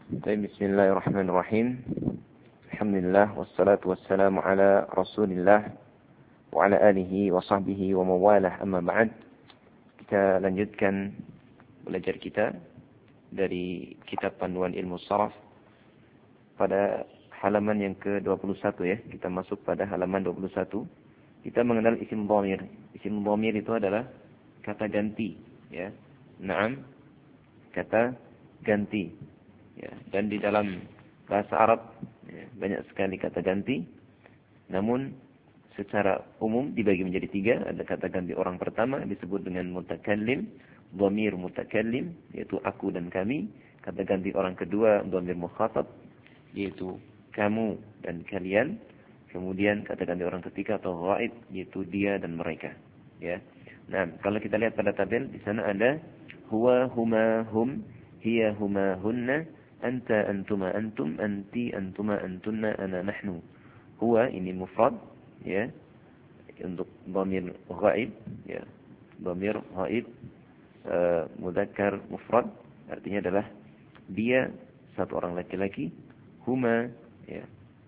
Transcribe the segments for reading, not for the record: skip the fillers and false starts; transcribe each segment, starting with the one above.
Bismillahirrahmanirrahim. Alhamdulillah wassalatu wassalamu ala Rasulillah wa ala alihi wa sahbihi wa mawalah, amma ba'd. Kita lanjutkan belajar kita dari kitab Panduan Ilmu Sharaf pada halaman yang ke-21 ya. Kita masuk pada halaman 21. Kita mengenal isim dhamir. Isim dhamir itu adalah kata ganti ya. Naam, kata ganti. Ya, dan di dalam bahasa Arab ya, banyak sekali kata ganti. Namun secara umum dibagi menjadi 3. Ada kata ganti orang pertama disebut dengan mutakallim, dhamir mutakallim, yaitu aku dan kami. Kata ganti orang kedua dhamir mukhatab, yaitu kamu dan kalian. Kemudian kata ganti orang ketiga atau ghaib, yaitu dia dan mereka. Ya. Nah, kalau kita lihat pada tabel di sana ada huwa, huma, hum, hiya, huma, hunna, anta, antuma, antum, anti, antuma, antunna, ana, nahnu. Huwa ini mufrad ya, untuk dhamir ghaib ya. Dhamir ghaib mudzakkar mufrad, artinya adalah dia satu orang laki-laki. Huma ya,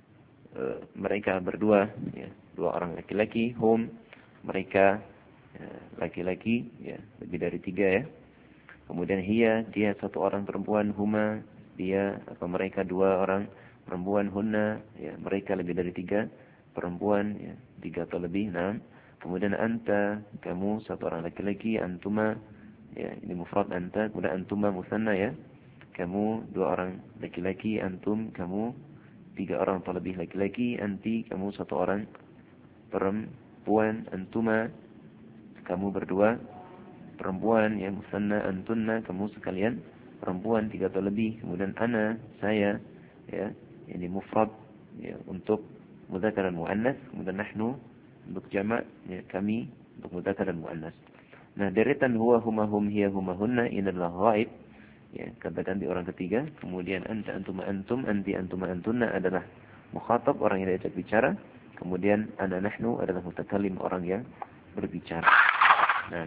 mereka berdua ya, 2 orang laki-laki. Hum mereka laki-laki ya, lebih dari 3 ya. Kemudian hiya, dia 1 orang perempuan. Huma dia atau mereka 2 orang perempuan. Hunna ya, mereka lebih dari 3 perempuan ya, 3 atau lebih. Nah, kemudian anta, kamu 1 orang laki-laki. Antuma ya, ini mufrad anta. Kemudian antuma musanna ya, kamu 2 orang laki-laki. Antum, kamu 3 orang atau lebih laki-laki. Anti, kamu 1 orang perempuan. Antuma, kamu berdua perempuan ya, musanna. Antunna, kamu sekalian perempuan 3 atau lebih. Kemudian ana, saya ya, ini mufrad ya, untuk mudzakkar dan muannas. Kemudian nahnu untuk jamak ya, kami untuk mudzakkar dan muannas. Nah, deretan huwa, huma, hum, hiya, huma, hunna ini adalah ghaib ya, kata ganti orang ketiga. Kemudian anta, antuma, antum, anti, antuma, antunna adalah mukhatab, orang yang diajak bicara. Kemudian ana, nahnu adalah mutakallim, orang yang berbicara. Nah,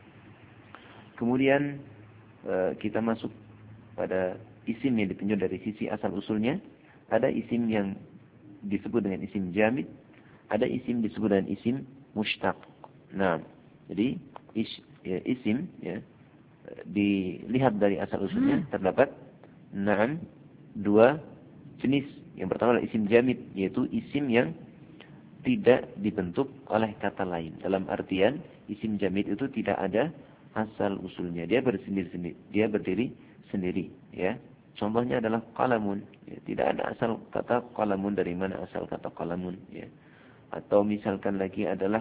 kemudian kita masuk pada isim yang ditinjau dari sisi asal usulnya. Ada isim yang disebut dengan isim jamid, ada isim disebut dengan isim mushtaq. Nah, jadi isim ya, dilihat dari asal usulnya terdapat 2 jenis. Yang pertama adalah isim jamid, yaitu isim yang tidak dibentuk oleh kata lain. Dalam artian isim jamid itu tidak ada asal usulnya, dia berdiri sendiri ya. Contohnya adalah qalamun ya, tidak ada asal kata qalamun, dari mana asal kata qalamun ya. Atau misalkan lagi adalah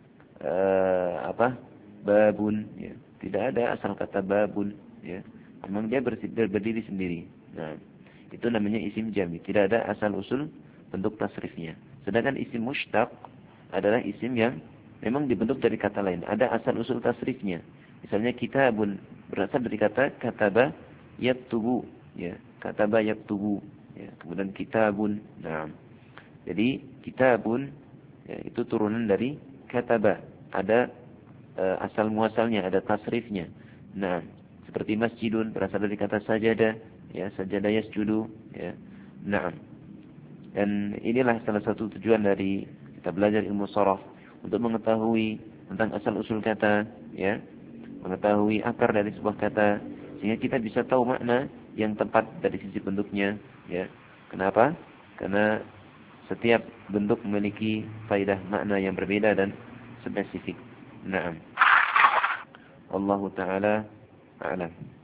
babun ya, tidak ada asal kata babun ya, memang dia berdiri sendiri. Nah, itu namanya isim jamid, tidak ada asal usul bentuk tasrifnya. Sedangkan isim mushtaq adalah isim yang memang dibentuk dari kata lain, ada asal usul tasrifnya. Misalnya kitabun berasal dari kata kataba yaktubu ya, kataba yaktubu ya. Kemudian kitabun. Nah, jadi kitabun ya, itu turunan dari kataba, ada asal muasalnya, ada tasrifnya. Nah, seperti masjidun berasal dari kata sajada ya, sajada yasjudu ya. Nah, dan inilah salah satu tujuan dari kita belajar ilmu sharaf, untuk mengetahui tentang asal usul kata ya, mengetahui akar dari sebuah kata, sehingga kita bisa tahu makna yang tepat dari sisi bentuknya ya. Kenapa? Karena setiap bentuk memiliki faedah makna yang berbeda dan spesifik. Naam. Wallahu taala a'lam.